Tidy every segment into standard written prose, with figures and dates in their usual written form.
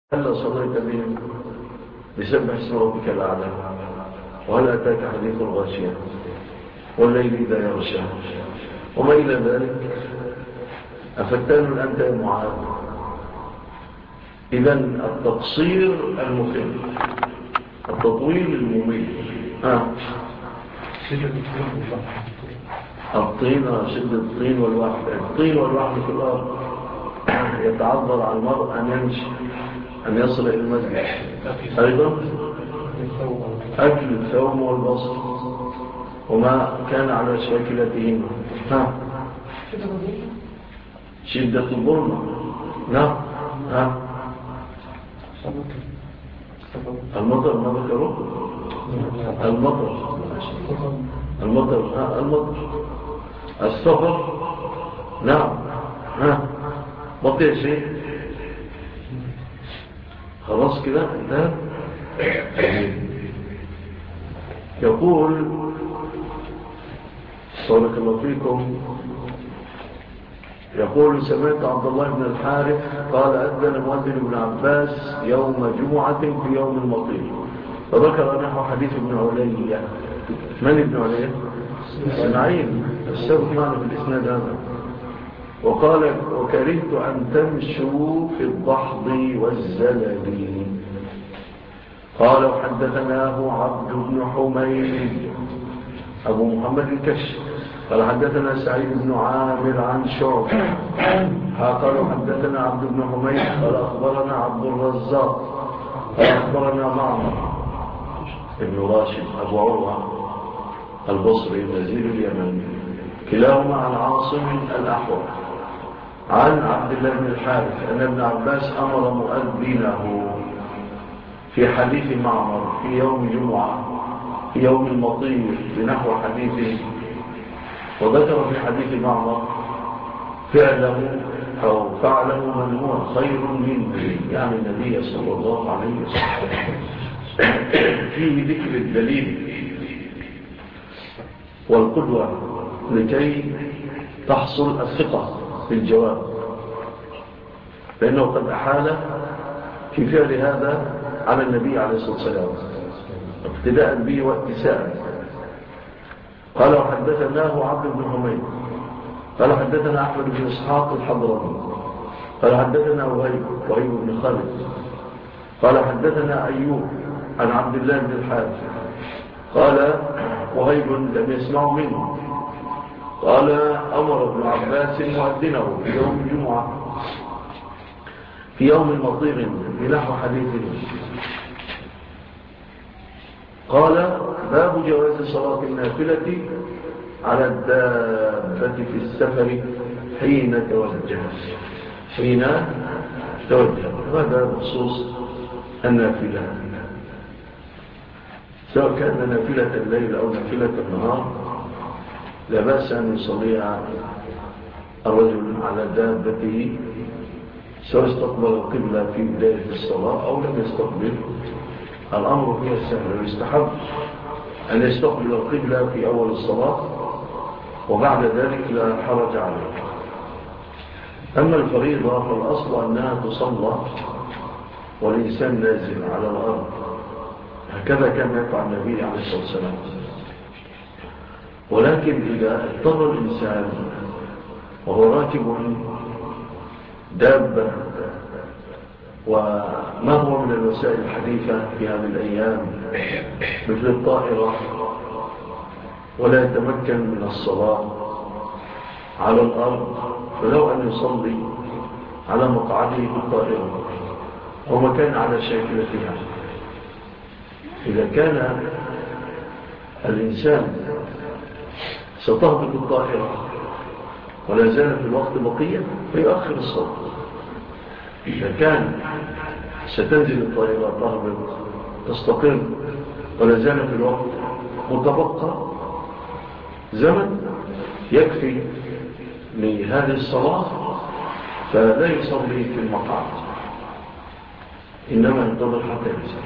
هل صليت بهم بسبح اسم ربك الأعلى؟ وهل أتاك حديث الغاشية والليل إذا يغشى وما إلى ذلك؟ أفتان أنت يا معاذ؟ إذن التقصير المخل، التطويل المميت. شدة الطين والوحد. الطين والوحد في الأرض يتعذر على المرء أن يمشي، أن يصل إلى المسجد. أيضا أكل الثوم والبصر وما كان على شاكلتهما. شدة الظلمة. نعم. المطر ما ذكره؟ المطر السفر. نعم. بطيء شيء. خلاص كده انتهى. يقول بارك الله فيكم، يقول سمعت عبد الله بن الحارث قال أذن مؤذن ابن عباس يوم جمعة في يوم المطير، فذكر نحو حديث ابن علي. من ابن علي؟ اسماعيل السبق معنا في الإسناد هذا. وقال وكرهت أن تمشوا في الضحض والزلل. قال وحدثناه عبد بن حميد أبو محمد الكشف قال حدثنا سعيد بن عامر عن شعبة قال حدثنا عبد بن حميد قال أخبرنا عبد الرزاق قال أخبرنا معمر ابن راشد أبو عروة البصري نزيل اليمن كلاهما عن عاصم الأحوال عن عبد الله بن الحارث أن ابن عباس أمر مؤذنه في حديث معمر في يوم جمعة في يوم المطير بنحو حديثه، وذكر في حديث معمر فعله من هو خير منه، يعني النبي صلى الله عليه وسلم. فيه ذكر الدليل والقدوة لكي تحصل الثقة في الجواب، لأنه قد أحال في فعل هذا على النبي عليه الصلاة والسلام ابتداء به واتساء. قال وحدثناه عبد بن حميد قال حدثنا أحمد بن إسحاق الحضرمي قال حدثنا وهيب بن خالد قال حدثنا أيوب عن عبد الله بن الحارث قال وهيب لم يسمع منه قال أمر ابن عباس مؤذنه في يوم الجمعة في يوم مطير بنحو حديثه. قال باب جواز صلاة النافلة على الدابة في السفر حين توجه. هذا بخصوص النافلة، سواء كان نافلة الليل أو نافلة النهار لا بأس أن يصليها الرجل على دابته، سواء استقبل القبلة في بداية الصلاة أو لم يستقبل. الأمر فيها سهل، ويستحب أن يستقبل القبلة في أول الصلاة وبعد ذلك لا حرج عليه. أما الفريضة فالأصل أنها تصلى والإنسان نازل على الأرض، هكذا كان يفعل النبي عليه الصلاة والسلام. ولكن إذا اضطر الإنسان وهو راكب دابة، وما هو من الوسائل الحديثة في هذه الأيام مثل الطائرة، ولا يتمكن من الصلاة على الأرض، فلو أن يصلي على مقعده في الطائرة أو مكان على شاكلتها. إذا كان الإنسان ستهبط الطائرة ولا زال في الوقت بقية فيؤخر الصلاة. إذا كان ستنزل الطائرة تهبط تستقر ولا زال في الوقت متبقى زمن يكفي لهذه الصلاة، فلا يصلي في المقعد، إنما ينتظر حتى ينزل.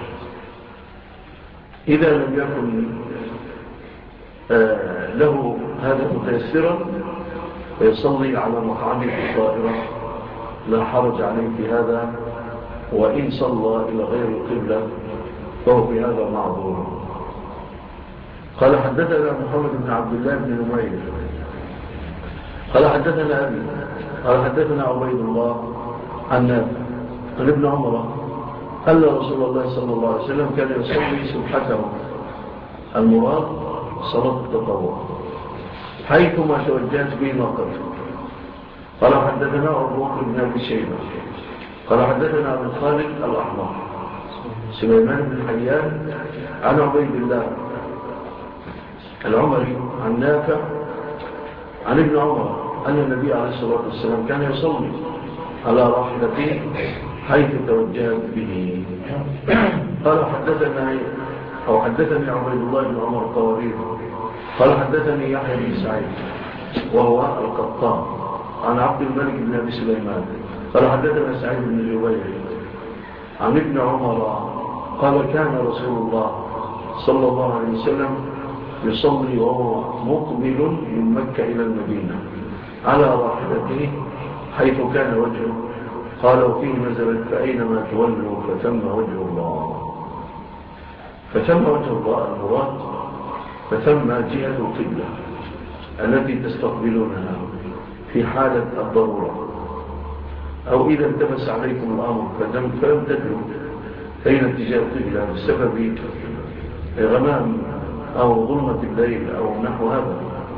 إذا لم يكن له هذا متيسرا فيصلي على مقعد الطائرة لا حرج عليه في هذا، وإن صلى إلى غير القبلة فهو في هذا معذور. قال حدثنا محمد بن عبد الله بن نمير قال حدثنا أبي قال حدثنا عبيد الله عن نافع عن ابن عمر أن رسول الله صلى الله عليه وسلم كان يصلي سبحته، المراد صلاة التطوع، حيثما توجهت به ناقته. قال حدثنا أبو بكر بن أبي شيبة قال حدثنا أبو خالد الأحمر سليمان بن حيان عن عبيد الله العمري عن نافع عن ابن عمر أن النبي عليه الصلاة والسلام كان يصلي على راحلته حيث توجهت به. قال حدثني عبيد الله بن عمر الطوارير قال حدثني يحيى بن سعيد وهو القطان عن عبد الملك بن أبي سليمان قال حدثنا سعيد بن جبير عن ابن عمر قال كان رسول الله صلى الله عليه وسلم يصلي وهو مقبل من مكة إلى المدينة على راحلته حيث كان وجهه. قال وفيه نزلت فأينما تولوا فثم وجه الله. فثم وجه الله المراد فثم جهة القبلة التي تستقبلونها في حالة الضرورة، أو إذا التبس عليكم الأمر فلم تدروا أين اتجاه القبلة بسبب غمام أو ظلمة الليل أو نحو هذا.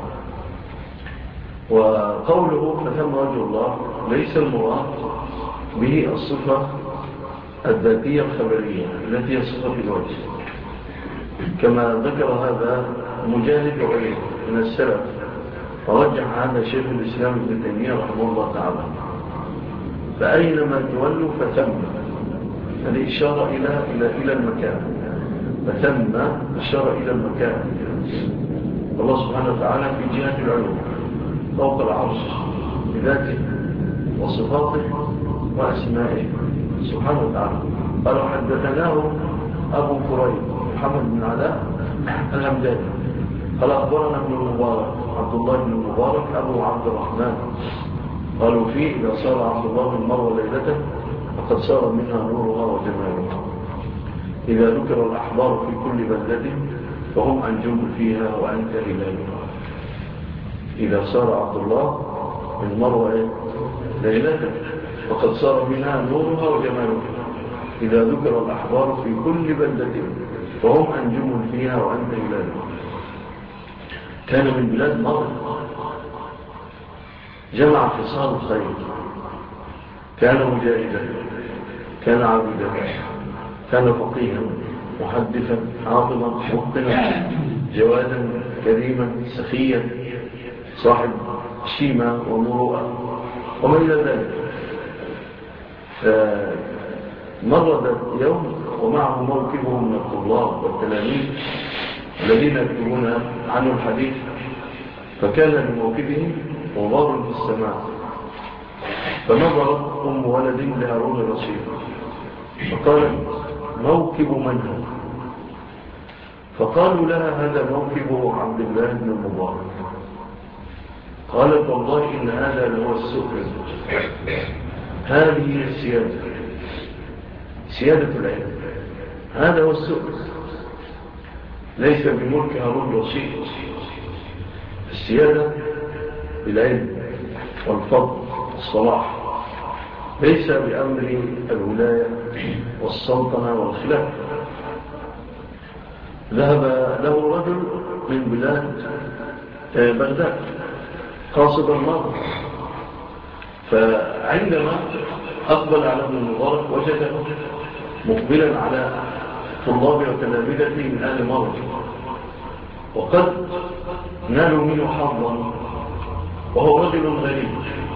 وقوله فثم وجه الله ليس المراد به الصفة الذاتية الخبرية التي هي صفة الوجه، كما ذكر هذا مجاهد وغيره من السلف، ورجح هذا شيخ الإسلام ابن تيمية رحمه الله تعالى. فأينما تولوا فثم الإشارة إلى المكان، فثم إشارة إلى المكان. الله سبحانه وتعالى في جهة العلوم فوق العرش بذاته وصفاته وأسمائه سبحانه وتعالى. قال حدثناه أبو كريب محمد بن علاء الهمداني قال أخبرنا ابن المبارك عبد الله بن المبارك أبو عبد الرحمن قالوا فيه إذا صار عبد الله بن مروة ليلته فقد صار منها نورها وجمالها. إذا ذكر الأحبار في كل بلدة فهم أنجم فيها وأنت هلالها. إذا صار عبد الله بن مروة ليلته فقد صار منها نورها وجمالها. إذا ذكر الأحبار في كل بلدة فهم أنجم فيها وأنت هلالها. كان من بلاد مصر، جمع خصال الخير، كان مجاهدا، كان عابدا، كان فقيها، محدثا، عاطلا، متقنا، جوادا، كريما، سخيا، صاحب شيمة ومروءة وما إلى ذلك. فمر ذات يوم ومعه موكبه من الطلاب والتلاميذ الذين يكتبون عنه الحديث، فكان لموكبه غبار في السماء، فنظرت أم ولد لهارون الرشيد فقالت موكب من هو؟ فقالوا لها هذا موكب عبد الله بن المبارك. قالت والله إن هذا لهو السؤل، هذه السيادة، سيادة العلم، هذا هو السؤل، ليس بملك هارون الرشيد. السيادة بالعلم والفضل والصلاح، ليس بأمر الولاية والسلطنة والخلافة. ذهب له رجل من بلاد بغداد قاصد الماضي، فعندما أقبل على ابن المبارك وجده مقبلا على طلاب وتلامذته من أهل مرض، وقد نالوا منه حظا وهو رجل غريب،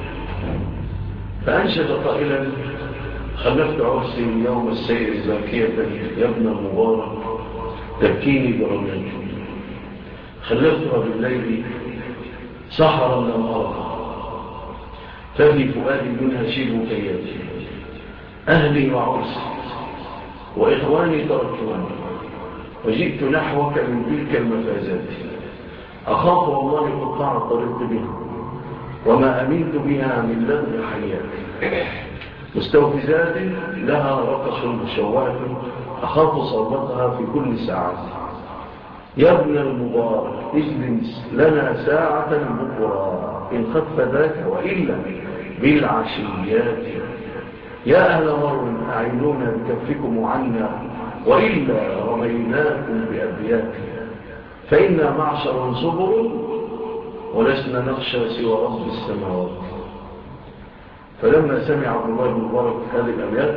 فأنشد قائلا خلفت عرسي يوم السير باكية يا ابن المبارك تبكيني برميك، خلفتها بالليل سحرا لم أرها، ففي فؤادي منها شيب كياتي، أهلي وعرسي وإخواني تركوني، وجئت نحوك من تلك المفازات، أخاف والله قطاع طريق بها وما أمنت بها من لذ حياتي. مستوفزات لها رقص مشوهة أخاف صوتها في كل ساعة. يا ابن المبارك اجلس لنا ساعة بكرة إن خف ذاك وإلا بالعشيات. يا أهل مر أعينونا بكفكم عنا وإلا رميناكم بأبيات. فإنا معشر صبر ولسنا نخشى سوى رب السماوات. فلما سمع عبد الله بن مبارك هذه الأبيات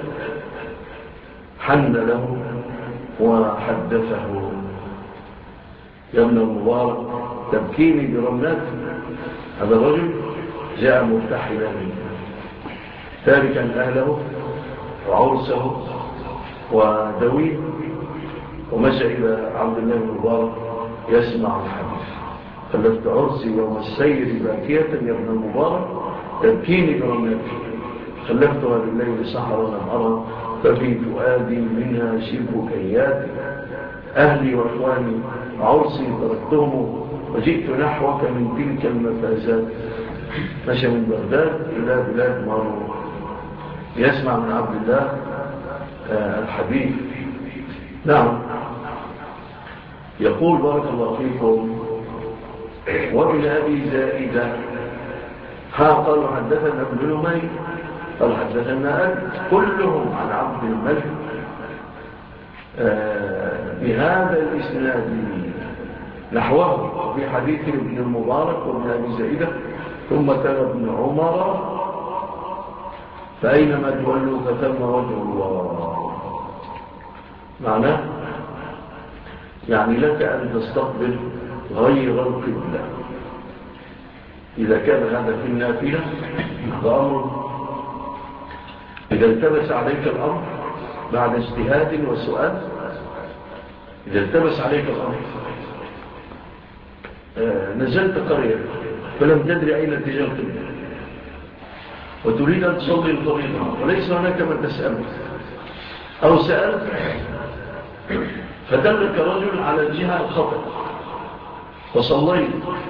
حن له وحدثه: يا ابن المبارك تبكيني برمات. هذا الرجل جاء مرتحلا تاركا أهله وعرسه ودويه ومشى إلى عبد الله بن مبارك يسمع الحديث. خلفت عرسي يوم السير باكية يا ابن المبارك تبكيني برماتي. خلفتها بالليل سحرا لم أرى ففي فؤادي منها شبه كياتي. أهلي وإخواني عرسي تركتهم وجئت نحوك من تلك المفازات. مشى من بغداد إلى بلاد مارو يسمع من عبد الله الحديث. نعم. يقول بارك الله فيكم: وابن أبي زائدة قالوا حدثنا ابن نمير قال حدثنا أبي كلهم عن عبد الملك بهذا الإسناد نحوه في حديث ابن المبارك وابن أبي زائدة. ثم تلا ابن عمر: فأينما تولوا فتم وجه الله. معناه يعني لك أن تستقبل غير القبلة. إذا كان هذا في النافلة هذا أمر. إذا التبس عليك الأمر بعد اجتهاد وسؤال، إذا التبس عليك الأمر نزلت قرية فلم تدري أين اتجاه القبلة وتريد أن تصلي الفريضة وليس هناك من تسأله، أو سألت فدلك رجل على الجهة الخطأ وصليت،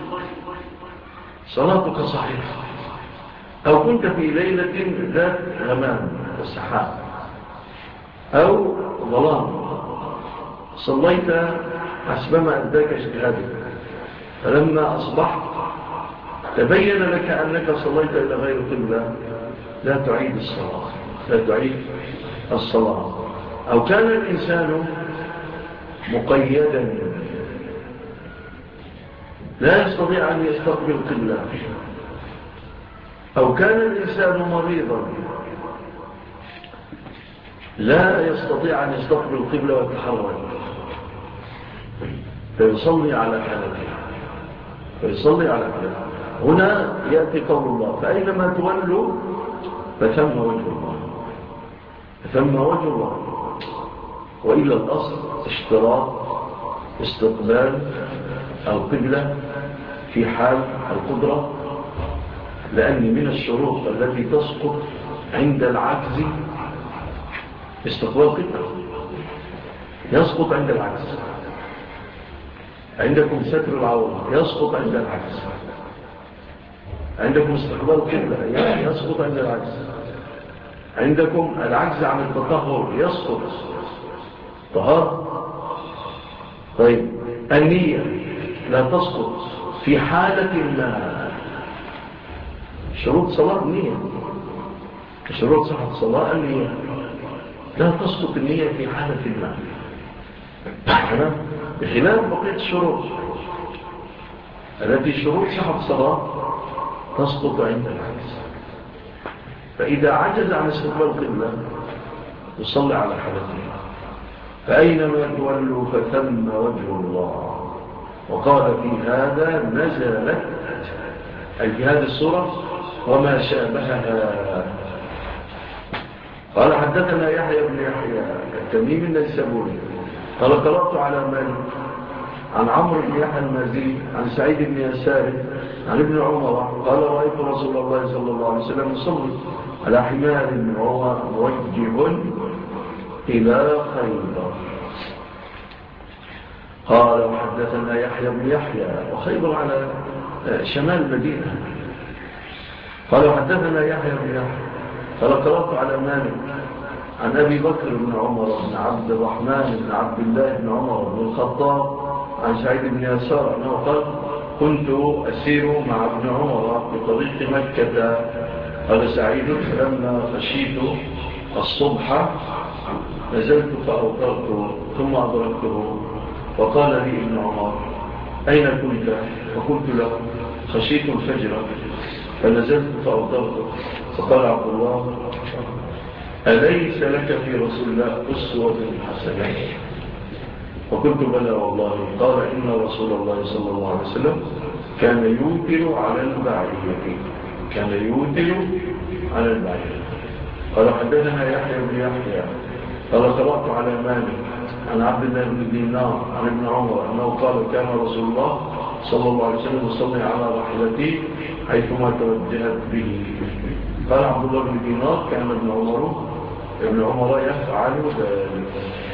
صلاتك صحيحة. أو كنت في ليلة ذات غمام وسحاب أو ظلام، صليت حسبما أداك اجتهادك، فلما أصبحت تبين لك أنك صليت إلى غير قبلة، لا تعيد الصلاة، لا تعيد الصلاة. أو كان الإنسان مقيدا لا يستطيع أن يستقبل قبلة، أو كان الإنسان مريضا لا يستطيع أن يستقبل القبلة ويتحرك، فيصلي على حالته، فيصلي على حالته. هنا يأتي قول الله: فأينما تولوا فثم وجه الله، فثم وجه الله. وإلا الأصل اشتراط استقبال القبلة في حال القدرة، لأن من الشروط التي تسقط عند العجز استقبال القبلة، يسقط عند العجز. عندكم ستر العورة يسقط عند العجز، عندكم استقبال القبلة يسقط عند العجز، عندكم العجز عن التطهر يسقط طهارة. طيب النية لا تسقط في حالة ما. شروط صلاة النية، شروط صحة الصلاة النية، لا تسقط النية في حالة ما، بخلاف بقية الشروط التي شروط صحة الصلاة تسقط عند العجز. فإذا عجز عن استقبال القبلة يصلي على حالته. فأينما تولوا فثم وجه الله. وقال في هذا نزلت، أي في هذه السورة وما شابهها. قال حدثنا يحيى بن يحيى التميمي النيسابوري قال قرأت على مالك عن عمرو بن يحيى المازي عن سعيد بن يسار عن ابن عمر قال رأيت رسول الله صلى الله عليه وسلم يصلي على حمار وهو موجه إلى خيبر. قال وحدثنا يحيى بن يحيى وخيبر على شمال المدينة. قال وحدثنا يحيى بن يحيى قال قرأت على مالك عن أبي بكر بن عمر بن عبد الرحمن بن عبد الله بن عمر بن الخطاب عن سعيد بن يسار أنه قال كنت أسير مع ابن عمر في طريق مكة. قال سعيد فلما خشيت الصبح نزلت فأوترت ثم أدركته وقال لي ابن عمر أين كنت؟ فقلت له خشيت الفجر فنزلت فأوترت. فقال عبد الله أليس لك في رسول الله أسوة حسنة؟ فقلت بلى والله. قال إن رسول الله صلى الله عليه وسلم كان يوتر على البعير. كان يوتر على البعير. قال حدثنا يحيى بن يحيى قال قرأت على مالك عن عبد الله بن دينار عن ابن عمر أنه قال كان رسول الله صلى الله عليه وسلم يصلي على راحلته حيثما توجهت به. قال عبد الله بن دينار كان ابن عمر يفعل ذلك.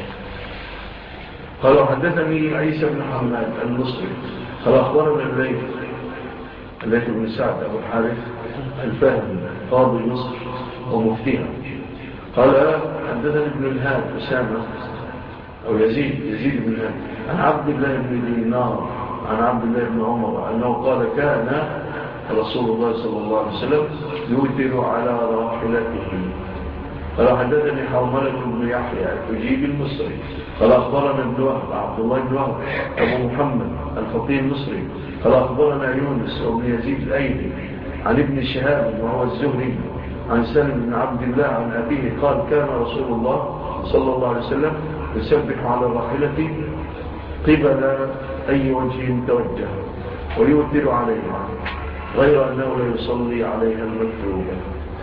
قال حدثني عيسى بن حماد المصري قال أخبرنا الليث بن سعد أبو الحارث الفهمي قاضي مصر ومفتيها قال حدثني ابن الهاد أسامة أو يزيد بن الهاد عن عبد الله بن دينار عن عبد الله بن عمر أنه قال كان رسول الله صلى الله عليه وسلم يوتر على راحلته. قال حدثني حرملة بن يحيى التجيب المصري قال أخبرنا ابن وهب عبد الله بن وهب أبو محمد الفقيه المصري قال أخبرنا يونس وابن يزيد الأيلي عن ابن شهاب وهو الزهري عن سالم بن عبد الله عن أبيه قال كان رسول الله صلى الله عليه وسلم يسبح على راحلته قبل أي وجه توجه ويوتر عليها غير أنه لا يصلي عليها المكتوبة.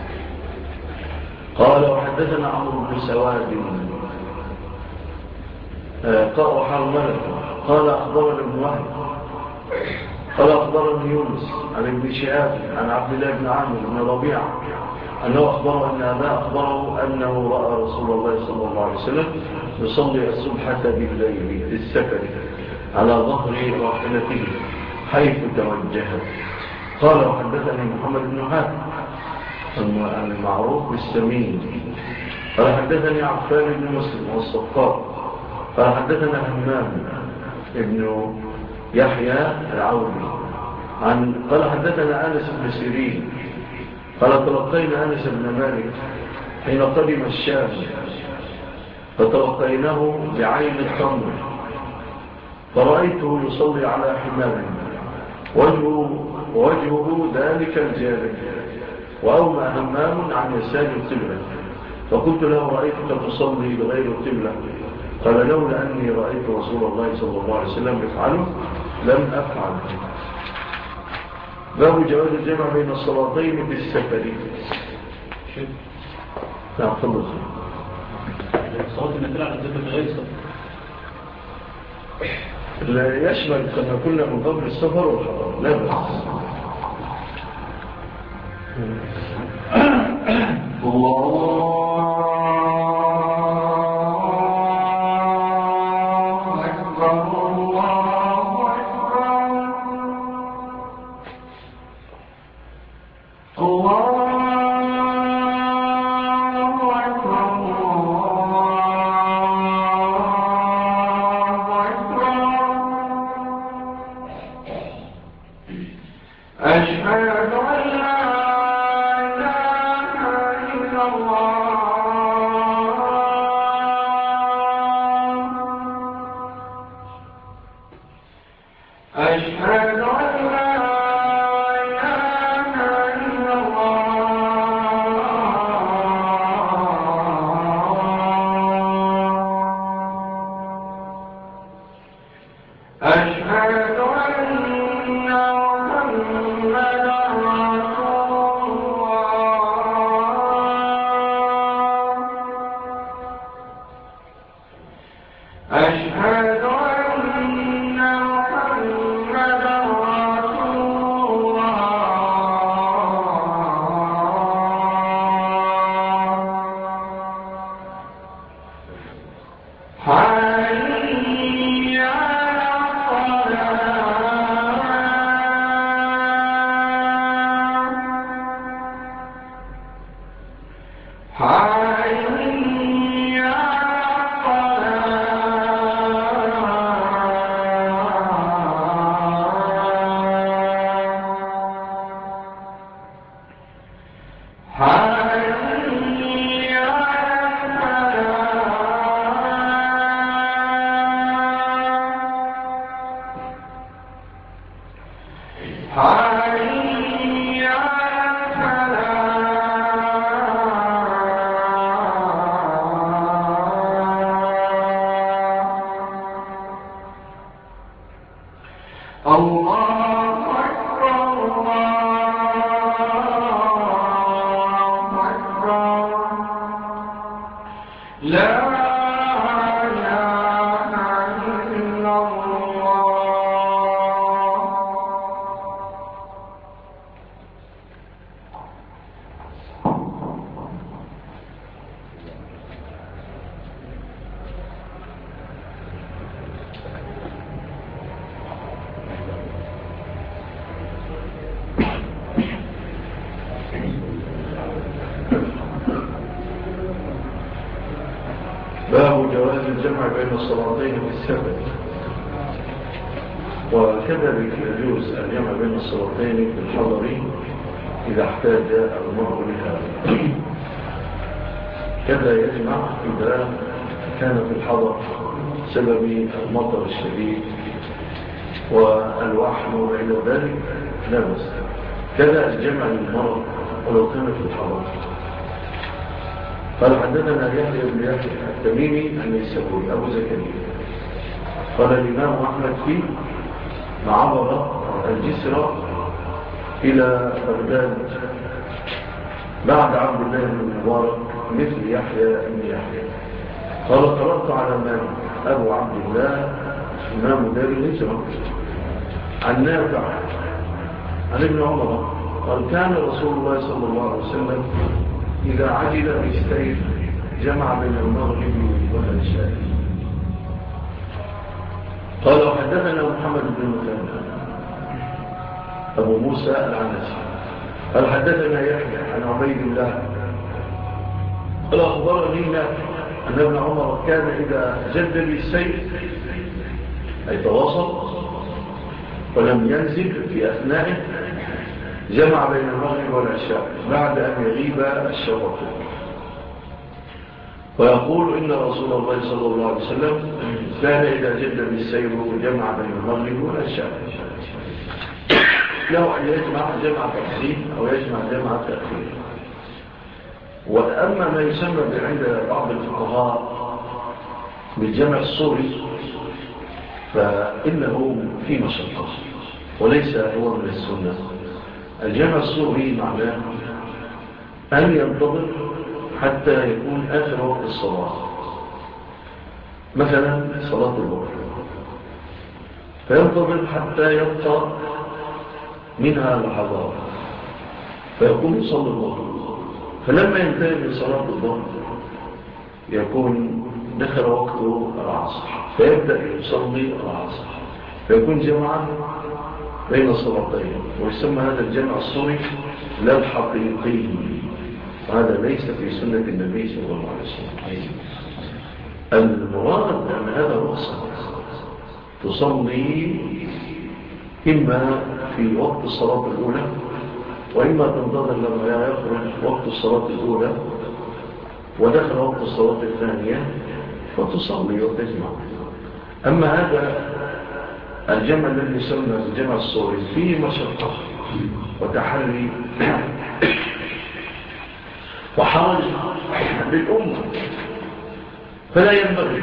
قال وحدثنا عمرو بن سواد وحرملة قال أخبرنا ابن وهب قال أخبرني يونس عن ابن شهاب عن عبد الله بن عامر بن ربيعة أنه أخبره أن أباه أخبره أنه رأى رسول الله صلى الله عليه وسلم يصلي الصبحة بالليل في السفر على ظهر راحلته حيث توجهت. قال وحدثني محمد بن هاد المعروف بالسمين قال حدثني عفان بن مسلم والصفار قال حدثنا همام ابن يحيى العودي قال حدثنا أنس بن سيرين قال تلقينا أنس بن مالك حين قدم الشام فتلقيناه بعين الخمر فرأيته يصلي على حمار وجهه ذلك الجانب وأومى همام عن يسار القبلة. فقلت له رأيتك تصلي بغير القبلة؟ قال لولا أني رأيت رسول الله صلى الله عليه وسلم يفعله لم أفعل. باب جواز الجمع بين الصلاتين بالسفر. نعم تفضل. الصلاة النافلة على السفر غير السفر لا يشمل كما كنا من قبل السفر والحضر لا بأس. الله باب جواز الجمع بين الصلاتين في السفر. وكذلك يجوز الجمع بين الصلاتين في الحضر إذا احتاج المرء لهذا. كذا يجمع إذا كان في الحضر سبب المطر الشديد والوحل وإلى ذلك لا بأس. كذا الجمع للمرء ولو كان في الحضر. قال حدثنا يحيى بن يحيى التميمي النيسابوري أبو زكريا قال الإمام أحمد فيه عبر الجسر إلى بغداد بعد عبد الله بن المبارك مثل يحيى بن يحيى. قال قرأت على مالك أبو عبد الله إمام دار الهجرة عن نافع عن ابن عمر قال كان رسول الله صلى الله عليه وسلم إذا عجل بالسيف جمع بين المغرب والعشاء. قال وحدثنا محمد بن المثنى أبو موسى العنسي قال حدثنا يحيى عن عبيد الله قال أخبرني أن ابن عمر كان إذا جد بالسيف أي تواصل ولم ينزل في أثنائه جمع بين المغرب والعشاء بعد أن يغيب الشفق. ويقول إن رسول الله صلى الله عليه وسلم كان إذا جد بالسير جمع بين المغرب والعشاء. له أن يجمع جمع تقسيم أو يجمع جمع تأخير. وأما ما يسمى عند بعض الفقهاء بالجمع الصوري فإنه في مشقة وليس هو من السنة. الجمع الصوري معناه أن ينتظر حتى يكون آخر وقت الصلاة، مثلا صلاة الظهر، فينتظر حتى يبقى منها لحظات فيكون يصلي الظهر. فلما ينتهي من صلاة الظهر يكون دخل وقت العصر فيبدأ يصلي العصر فيكون جمعا بين الصلاتين. ويسمى هذا الجمع الصوري لا الحقيقي، وهذا ليس في سنة النبي صلى الله عليه وسلم. المراد أن هذا رخصة تصلي إما في وقت الصلاة الأولى وإما تنتظر لما يخرج وقت الصلاة الأولى ودخل وقت الصلاة الثانية فتصلي وتجمع. أما هذا الجمع الذي يسمى الجمع الصوري فيه مشقة وتحري وحرج للأمة فلا ينبغي.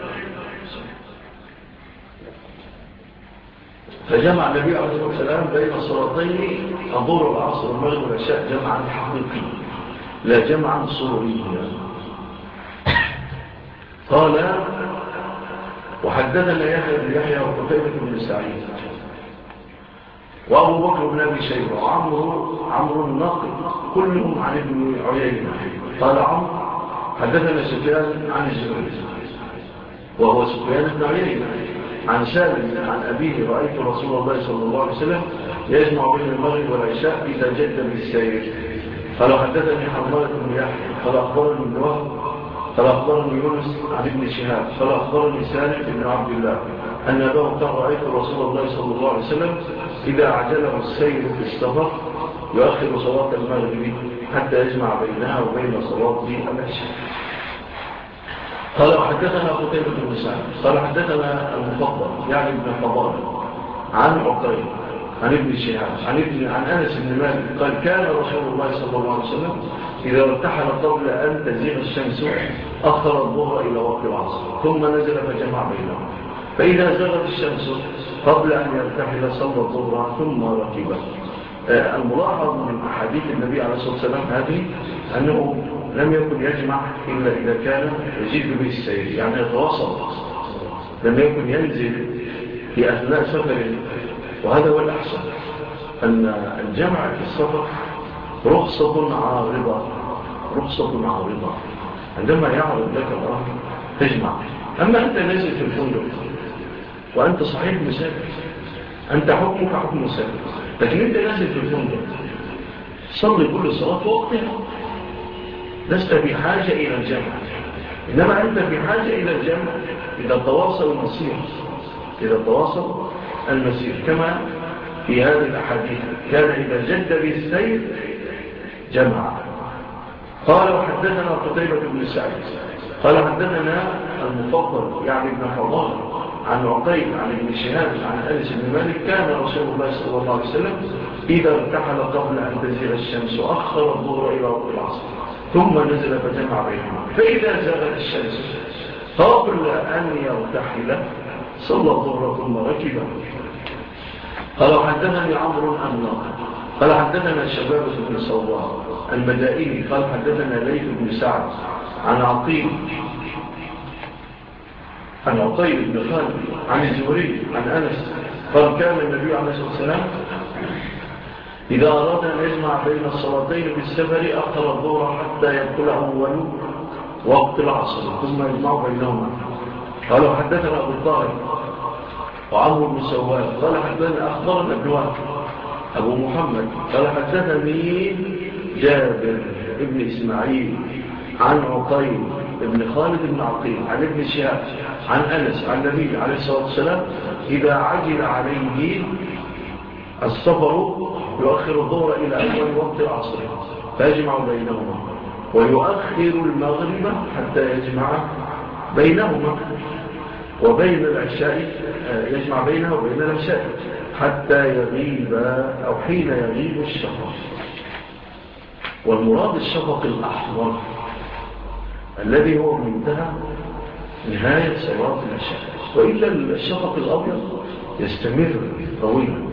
فجمع النبي عليه الصلاة والسلام بين الصلاتين الظهر والعصر والمغرب والعشاء جمعا حقيقيا لا جمعا صوريا. قال وحدثنا يحيى بن يحيى وقتيبة بن سعيد وأبو بكر بن أبي شيبة وعمرو الناقد كلهم عن ابن عيينة. قال عمرو حدثنا سفيان عن الزهري وهو سفيان بن عيينة عن سالم عن أبيه رأيت رسول الله صلى الله عليه وسلم يجمع بين المغرب والعشاء إذا جد بالسير. قال حدثني حرملة بن يحيى قال أخبرني ابن وهب قال أخبرني يونس عن ابن شهاب قال أخبرني سالم بن عبد الله أن أباه قال رأيت رسول الله صلى الله عليه وسلم إذا عجله السير في السفر يؤخر صلاة المغرب حتى يجمع بينها وبين صلاة العشاء. قال حدثنا قتيبة بن سعيد قال حدثنا المفضل يعني ابن فضال عن عقيل عن ابن شهاب عن أنس بن مالك قال كان رسول الله صلى الله عليه وسلم إذا ارتحل قبل أن تزيغ الشمس أخر الظهر إلى وقت العصر ثم نزل فجمع بينهم، فإذا زغت الشمس قبل أن يرتحل صلى الظهر ثم ركب. الملاحظ من أحاديث النبي عليه الصلاة والسلام هذه أنه لم يكن يجمع إلا إذا كان يجيب به السير يعني يتواصل، لم يكن ينزل في أثناء سفر. وهذا هو الأحسن أن الجمع في السفر رخصة عارضة عندما يعرض لك الأمر تجمع. أما أنت نازل في الفندق وأنت صحيح مسافر، أنت حكمك حكم مسافر، لكن أنت نازل في الفندق صلي كل صلاة وقتها، لست بحاجة إلى الجمع إنما أنت في حاجة إلى الجمع إذا تواصل المسير، إذا تواصل المسير كما في هذه الأحاديث كان إذا جد به السير جمع. قال وحدثنا قتيبة بن سعيد قال حدثنا المفضل يعني ابن حضار عن عقيل عن ابن شهاب عن أنس بن مالك كان رسول الله صلى الله عليه وسلم إذا ارتحل قبل أن تزيغ الشمس أخر الظهر إلى وقت العصر ثم نزل فجمع بينهما، فإذا زاغت الشمس قبل أن يرتحل صلى الظهر ثم ركب. قال حدثني عمرو الناقد قال حدثنا شباب بن صوار المدائني قال حدثنا ليث بن سعد عن عقيل بن خالد عن الزهري عن أنس قال كان النبي عليه الصلاة والسلام إذا أراد أن يجمع بين الصلاتين في السفر أخر الظهر حتى يدخل أول وقت العصر ثم يجمع بينهما. قال حدثنا أبو الطاهر وعمرو بن سواد قال حدثنا أخبرنا ابن وهب أبو محمد قال حدثني جابر ابن إسماعيل عن عقيل ابن خالد بن عقيل عن ابن شهاب عن أنس عن النبي عليه الصلاة والسلام إذا عجل عليه السفر يؤخر الظهر إلى أول وقت العصر فيجمع بينهما ويؤخر المغرب حتى يجمع بينهما وبين العشاء يجمع بينه وبين العشاء حتى يغيب أو حين يغيب الشفق. والمراد الشفق الأحمر الذي هو منتهى نهاية صلاة العشاء، وإلا الشفق الأبيض يستمر طويلا.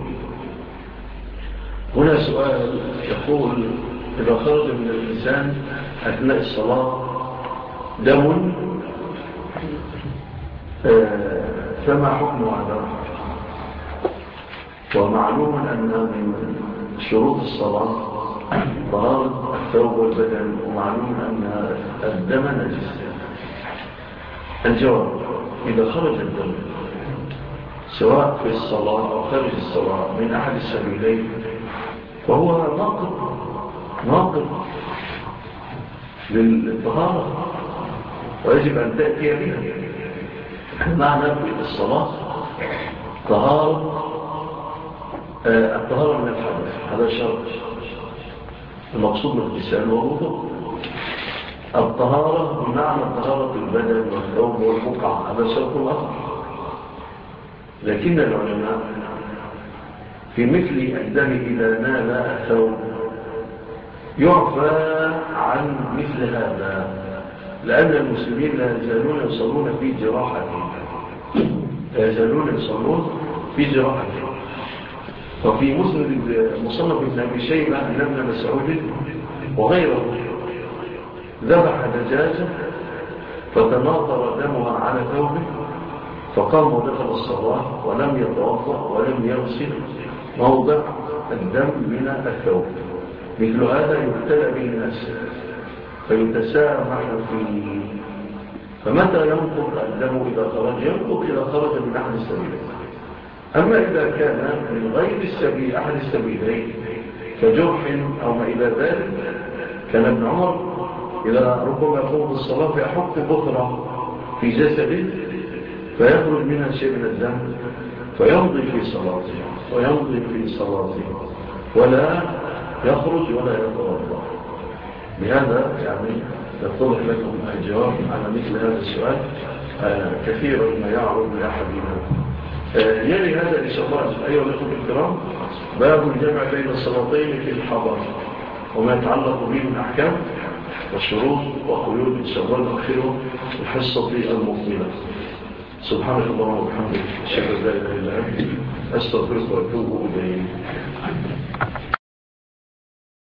هنا سؤال يقول إذا خرج من الإنسان أثناء الصلاة دم فما حكم هذا؟ ومعلوم أن من شروط الصلاة طهارة الثوب والبدن، ومعلوم أن الدم نجس. الجواب إذا خرج الدم سواء في الصلاة أو خارج الصلاة من أحد السبيلين فهو ناقض للطهارة ويجب أن تأتي بها. معنى في الصلاة الطهارة من الحدث، هذا شرط المقصود بالاغتسال والوضوء. الطهارة بمعنى طهارة البدن والثوب والبقع، هذا شرط آخر. لكن العلماء في مثل الدم إذا نال الثوب يعفى عن مثل هذا، لأن المسلمين لا يزالون يصلون في جراحته. وفي مصنف ابن أبي شيبة أن ابن مسعود وغيره ذبح دجاجة فتناطر دمها على ثوبه فقام ودخل الصلاة ولم يتوضأ ولم يغسل موضع الدم من الثوب. مثل هذا يبتلى به الناس فيتسامح فيه. فمتى ينقض الدم إذا خرج؟ ينقض إذا خرج من أحد السبيلين. أما إذا كان من غير السبيل أحد السبيلين كجرح أو ما إلى ذلك، كان ابن عمر إذا ربما يقوم بالصلاة فيحك بخرة في جسده فيخرج منها شيء من الدم فيمضي في صلاته ولا يخرج ولا يتوضأ. بهذا يعني يتضح لكم الجواب على مثل هذا السؤال كثيرا ما يعرض لأحدنا. يلي هذا إن شاء الله أيها الأخوة الكرام باب الجمع بين الصلاتين في الحضر وما يتعلق به من أحكام والشروط وقيود إن شاء الله نؤخره الحصة المقبلة. سبحانك اللهم وبحمدك أشهد أن لا إله إلا أنت أستغفرك وأتوب إليك.